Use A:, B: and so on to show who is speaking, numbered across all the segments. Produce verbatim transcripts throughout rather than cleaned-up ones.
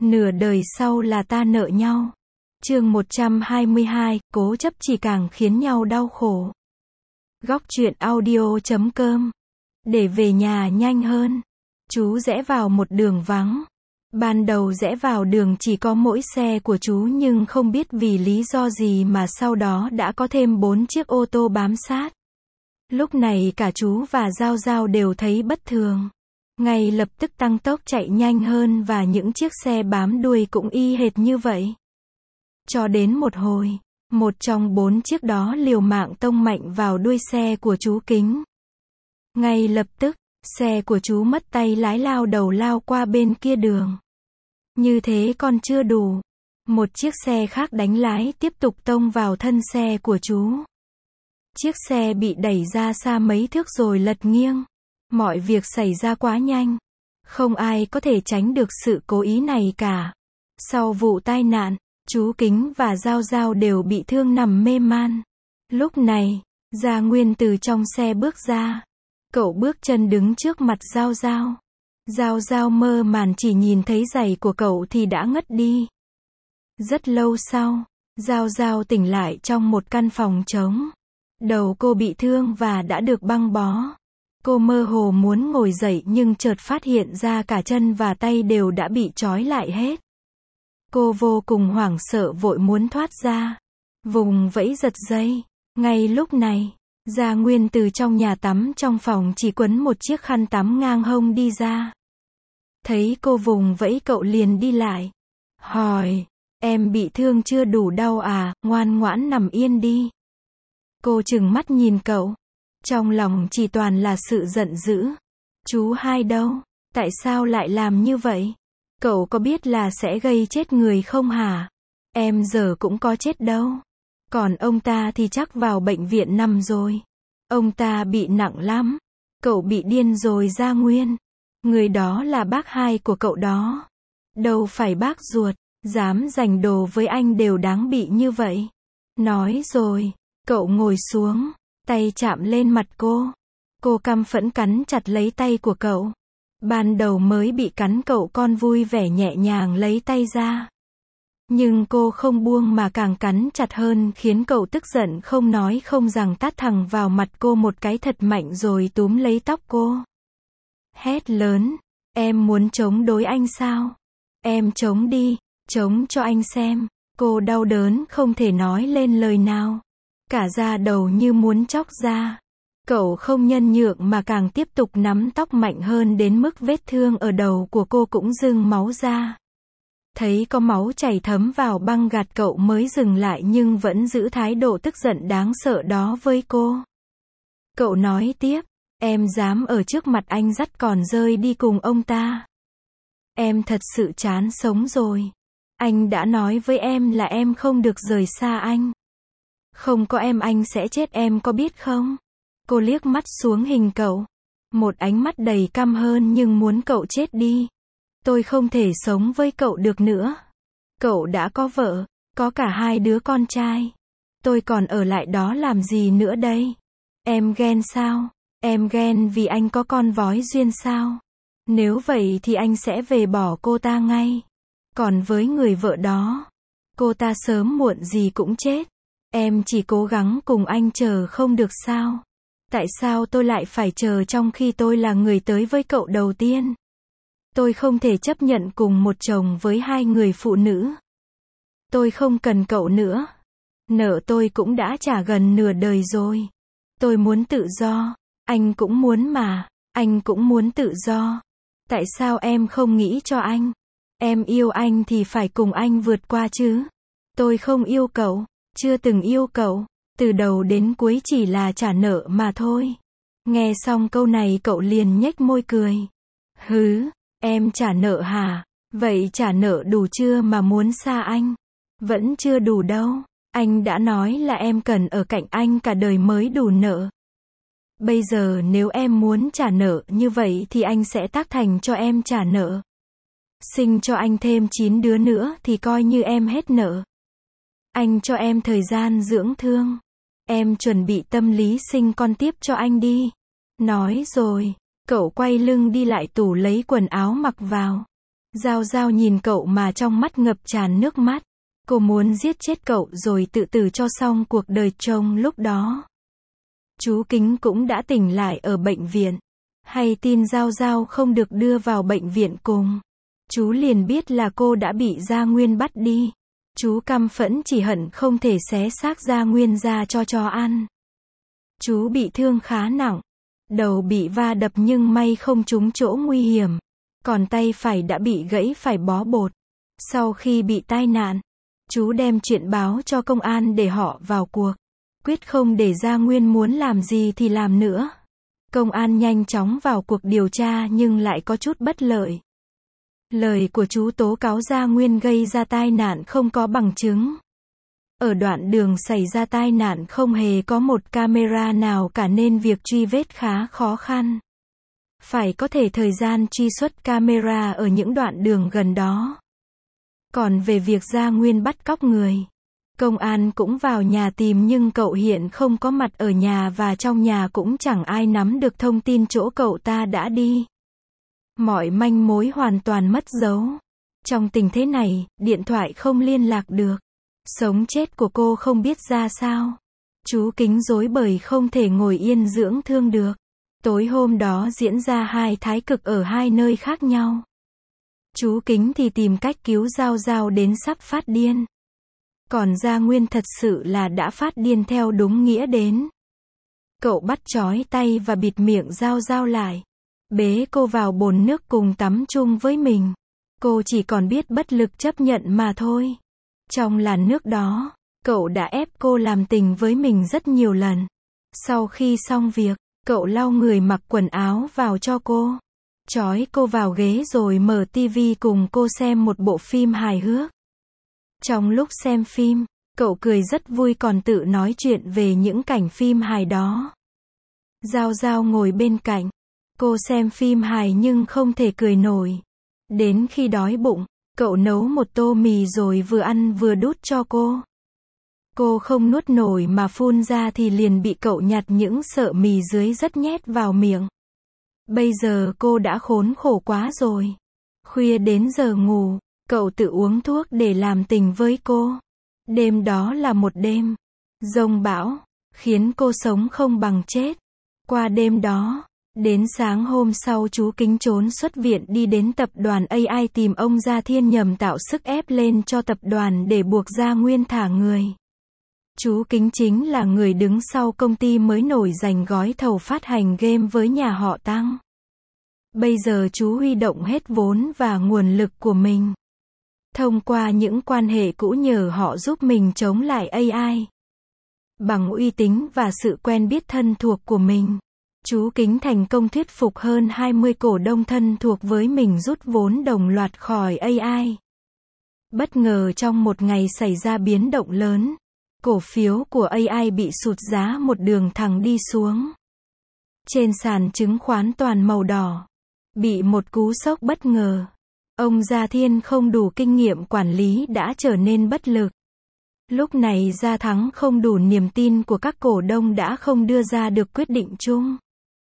A: Nửa đời sau là ta nợ nhau. Chương một trăm hai mươi hai, cố chấp chỉ càng khiến nhau đau khổ. Góc truyện audio chấm com. Để về nhà nhanh hơn, chú rẽ vào một đường vắng. Ban đầu rẽ vào đường chỉ có mỗi xe của chú, nhưng không biết vì lý do gì mà sau đó đã có thêm bốn chiếc ô tô bám sát. Lúc này cả chú và Giao Giao đều thấy bất thường. Ngay lập tức tăng tốc chạy nhanh hơn và những chiếc xe bám đuôi cũng y hệt như vậy. Cho đến một hồi, một trong bốn chiếc đó liều mạng tông mạnh vào đuôi xe của chú Kính. Ngay lập tức, xe của chú mất tay lái lao đầu lao qua bên kia đường. Như thế còn chưa đủ. Một chiếc xe khác đánh lái tiếp tục tông vào thân xe của chú. Chiếc xe bị đẩy ra xa mấy thước rồi lật nghiêng. Mọi việc xảy ra quá nhanh. Không ai có thể tránh được sự cố ý này cả. Sau vụ tai nạn, chú Kính và Giao Giao đều bị thương nằm mê man. Lúc này, Gia Nguyên từ trong xe bước ra. Cậu bước chân đứng trước mặt Giao Giao. Giao Giao mơ màng chỉ nhìn thấy giày của cậu thì đã ngất đi. Rất lâu sau, Giao Giao tỉnh lại trong một căn phòng trống. Đầu cô bị thương và đã được băng bó. Cô mơ hồ muốn ngồi dậy nhưng chợt phát hiện ra cả chân và tay đều đã bị trói lại hết. Cô vô cùng hoảng sợ vội muốn thoát ra. Vùng vẫy giật dây. Ngay lúc này, Gia Nguyên từ trong nhà tắm trong phòng chỉ quấn một chiếc khăn tắm ngang hông đi ra. Thấy cô vùng vẫy cậu liền đi lại. Hỏi, em bị thương chưa đủ đau à, ngoan ngoãn nằm yên đi. Cô trừng mắt nhìn cậu. Trong lòng chỉ toàn là sự giận dữ. Chú hai đâu? Tại sao lại làm như vậy? Cậu có biết là sẽ gây chết người không hả? Em giờ cũng có chết đâu. Còn ông ta thì chắc vào bệnh viện nằm rồi. Ông ta bị nặng lắm. Cậu bị điên rồi Gia Nguyên. Người đó là bác hai của cậu đó. Đâu phải bác ruột. Dám giành đồ với anh đều đáng bị như vậy. Nói rồi, cậu ngồi xuống. Tay chạm lên mặt cô. Cô căm phẫn cắn chặt lấy tay của cậu. Ban đầu mới bị cắn cậu còn vui vẻ nhẹ nhàng lấy tay ra. Nhưng cô không buông mà càng cắn chặt hơn khiến cậu tức giận không nói không rằng tát thẳng vào mặt cô một cái thật mạnh rồi túm lấy tóc cô. Hét lớn, em muốn chống đối anh sao? Em chống đi, chống cho anh xem. Cô đau đớn không thể nói lên lời nào. Cả da đầu như muốn tróc ra. Cậu không nhân nhượng mà càng tiếp tục nắm tóc mạnh hơn đến mức vết thương ở đầu của cô cũng dưng máu ra. Thấy có máu chảy thấm vào băng gạt cậu mới dừng lại nhưng vẫn giữ thái độ tức giận đáng sợ đó với cô. Cậu nói tiếp, em dám ở trước mặt anh dắt còn rơi đi cùng ông ta. Em thật sự chán sống rồi. Anh đã nói với em là em không được rời xa anh. Không có em anh sẽ chết em có biết không? Cô liếc mắt xuống hình cậu. Một ánh mắt đầy căm hơn nhưng muốn cậu chết đi. Tôi không thể sống với cậu được nữa. Cậu đã có vợ, có cả hai đứa con trai. Tôi còn ở lại đó làm gì nữa đây? Em ghen sao? Em ghen vì anh có con vói duyên sao? Nếu vậy thì anh sẽ về bỏ cô ta ngay. Còn với người vợ đó, cô ta sớm muộn gì cũng chết. Em chỉ cố gắng cùng anh chờ không được sao? Tại sao tôi lại phải chờ trong khi tôi là người tới với cậu đầu tiên? Tôi không thể chấp nhận cùng một chồng với hai người phụ nữ. Tôi không cần cậu nữa. Nợ tôi cũng đã trả gần nửa đời rồi. Tôi muốn tự do. Anh cũng muốn mà. Anh cũng muốn tự do. Tại sao em không nghĩ cho anh? Em yêu anh thì phải cùng anh vượt qua chứ. Tôi không yêu cậu. Chưa từng yêu cậu. Từ đầu đến cuối chỉ là trả nợ mà thôi. Nghe xong câu này cậu liền nhếch môi cười. Hứ, em trả nợ hả? Vậy trả nợ đủ chưa mà muốn xa anh? Vẫn chưa đủ đâu. Anh đã nói là em cần ở cạnh anh cả đời mới đủ nợ. Bây giờ nếu em muốn trả nợ như vậy thì anh sẽ tác thành cho em trả nợ. Sinh cho anh thêm chín đứa nữa thì coi như em hết nợ. Anh cho em thời gian dưỡng thương. Em chuẩn bị tâm lý sinh con tiếp cho anh đi. Nói rồi, cậu quay lưng đi lại tủ lấy quần áo mặc vào. Giao Giao nhìn cậu mà trong mắt ngập tràn nước mắt. Cô muốn giết chết cậu rồi tự tử cho xong cuộc đời chồng lúc đó. Chú Kính cũng đã tỉnh lại ở bệnh viện. Hay tin Giao Giao không được đưa vào bệnh viện cùng. Chú liền biết là cô đã bị Gia Nguyên bắt đi. Chú căm phẫn chỉ hận không thể xé xác Gia Nguyên ra cho chó ăn. Chú bị thương khá nặng. Đầu bị va đập nhưng may không trúng chỗ nguy hiểm. Còn tay phải đã bị gãy phải bó bột. Sau khi bị tai nạn, chú đem chuyện báo cho công an để họ vào cuộc. Quyết không để Gia Nguyên muốn làm gì thì làm nữa. Công an nhanh chóng vào cuộc điều tra nhưng lại có chút bất lợi. Lời của chú tố cáo Gia Nguyên gây ra tai nạn không có bằng chứng. Ở đoạn đường xảy ra tai nạn không hề có một camera nào cả nên việc truy vết khá khó khăn. Phải có thể thời gian truy xuất camera ở những đoạn đường gần đó. Còn về việc Gia Nguyên bắt cóc người, công an cũng vào nhà tìm nhưng cậu hiện không có mặt ở nhà và trong nhà cũng chẳng ai nắm được thông tin chỗ cậu ta đã đi. Mọi manh mối hoàn toàn mất dấu. Trong tình thế này, điện thoại không liên lạc được. Sống chết của cô không biết ra sao. Chú Kính rối bời không thể ngồi yên dưỡng thương được. Tối hôm đó diễn ra hai thái cực ở hai nơi khác nhau. Chú Kính thì tìm cách cứu Giao Giao đến sắp phát điên. Còn Gia Nguyên thật sự là đã phát điên theo đúng nghĩa đến. Cậu bắt trói tay và bịt miệng Giao Giao lại. Bế cô vào bồn nước cùng tắm chung với mình. Cô chỉ còn biết bất lực chấp nhận mà thôi. Trong làn nước đó, cậu đã ép cô làm tình với mình rất nhiều lần. Sau khi xong việc, cậu lau người mặc quần áo vào cho cô. Trói cô vào ghế rồi mở tivi cùng cô xem một bộ phim hài hước. Trong lúc xem phim, cậu cười rất vui còn tự nói chuyện về những cảnh phim hài đó. Giao Giao ngồi bên cạnh. Cô xem phim hài nhưng không thể cười nổi. Đến khi đói bụng, cậu nấu một tô mì rồi vừa ăn vừa đút cho cô. Cô không nuốt nổi mà phun ra thì liền bị cậu nhặt những sợi mì dưới rất nhét vào miệng. Bây giờ cô đã khốn khổ quá rồi. Khuya đến giờ ngủ, cậu tự uống thuốc để làm tình với cô. Đêm đó là một đêm giông bão, khiến cô sống không bằng chết. Qua đêm đó, đến sáng hôm sau chú Kính trốn xuất viện đi đến tập đoàn a i tìm ông Gia Thiên nhằm tạo sức ép lên cho tập đoàn để buộc Gia Nguyên thả người. Chú Kính chính là người đứng sau công ty mới nổi giành gói thầu phát hành game với nhà họ Tăng. Bây giờ chú huy động hết vốn và nguồn lực của mình. Thông qua những quan hệ cũ nhờ họ giúp mình chống lại a i. Bằng uy tín và sự quen biết thân thuộc của mình, chú Kính thành công thuyết phục hơn hai mươi cổ đông thân thuộc với mình rút vốn đồng loạt khỏi a i. Bất ngờ trong một ngày xảy ra biến động lớn. Cổ phiếu của a i bị sụt giá một đường thẳng đi xuống. Trên sàn chứng khoán toàn màu đỏ. Bị một cú sốc bất ngờ. Ông Gia Thiên không đủ kinh nghiệm quản lý đã trở nên bất lực. Lúc này Gia Thắng không đủ niềm tin của các cổ đông đã không đưa ra được quyết định chung.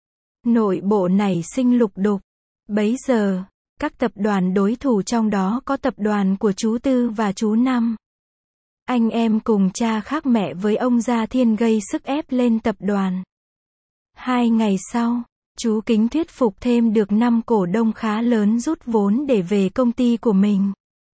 A: Nội bộ nảy sinh lục đục. Bấy giờ, các tập đoàn đối thủ trong đó có tập đoàn của chú Tư và chú Năm. Anh em cùng cha khác mẹ với ông Gia Thiên gây sức ép lên tập đoàn. Hai ngày sau, chú Kính thuyết phục thêm được năm cổ đông khá lớn rút vốn để về công ty của mình.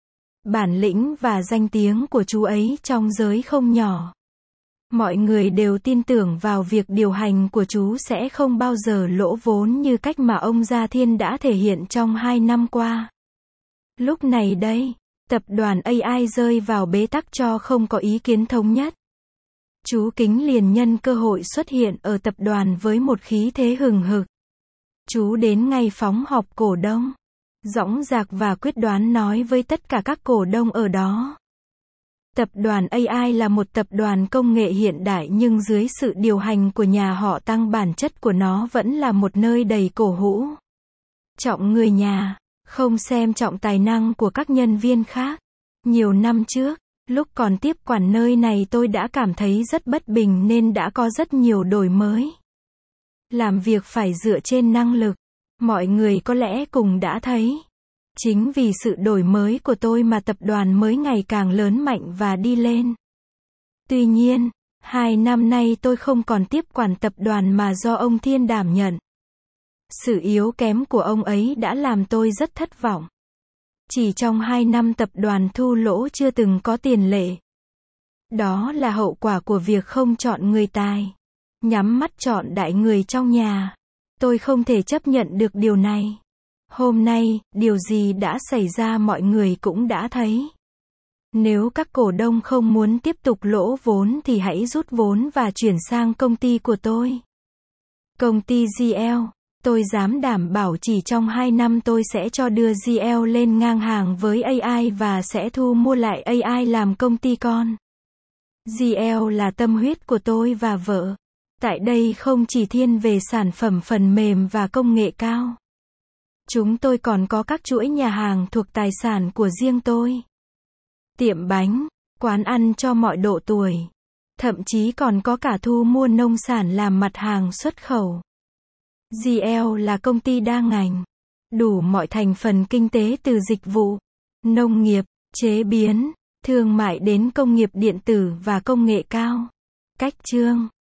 A: Bản lĩnh và danh tiếng của chú ấy trong giới không nhỏ. Mọi người đều tin tưởng vào việc điều hành của chú sẽ không bao giờ lỗ vốn như cách mà ông Gia Thiên đã thể hiện trong hai năm qua. Lúc này đây, tập đoàn a i rơi vào bế tắc cho không có ý kiến thống nhất. Chú Kính liền nhân cơ hội xuất hiện ở tập đoàn với một khí thế hừng hực. Chú đến ngay phóng họp cổ đông, dõng dạc và quyết đoán nói với tất cả các cổ đông ở đó. Tập đoàn a i là một tập đoàn công nghệ hiện đại nhưng dưới sự điều hành của nhà họ Tăng bản chất của nó vẫn là một nơi đầy cổ hũ. Trọng người nhà, không xem trọng tài năng của các nhân viên khác. Nhiều năm trước, lúc còn tiếp quản nơi này tôi đã cảm thấy rất bất bình nên đã có rất nhiều đổi mới. Làm việc phải dựa trên năng lực. Mọi người có lẽ cùng đã thấy. Chính vì sự đổi mới của tôi mà tập đoàn mới ngày càng lớn mạnh và đi lên. Tuy nhiên, hai năm nay tôi không còn tiếp quản tập đoàn mà do ông Thiên đảm nhận. Sự yếu kém của ông ấy đã làm tôi rất thất vọng. Chỉ trong hai năm tập đoàn thu lỗ chưa từng có tiền lệ. Đó là hậu quả của việc không chọn người tài. Nhắm mắt chọn đại người trong nhà. Tôi không thể chấp nhận được điều này. Hôm nay, điều gì đã xảy ra mọi người cũng đã thấy. Nếu các cổ đông không muốn tiếp tục lỗ vốn thì hãy rút vốn và chuyển sang công ty của tôi. Công ty giê lờ. Tôi dám đảm bảo chỉ trong hai năm tôi sẽ cho đưa giê lờ lên ngang hàng với a i và sẽ thu mua lại a i làm công ty con. giê lờ là tâm huyết của tôi và vợ. Tại đây không chỉ thiên về sản phẩm phần mềm và công nghệ cao. Chúng tôi còn có các chuỗi nhà hàng thuộc tài sản của riêng tôi. Tiệm bánh, quán ăn cho mọi độ tuổi. Thậm chí còn có cả thu mua nông sản làm mặt hàng xuất khẩu. giê lờ là công ty đa ngành. Đủ mọi thành phần kinh tế từ dịch vụ, nông nghiệp, chế biến, thương mại đến công nghiệp điện tử và công nghệ cao. Cách chương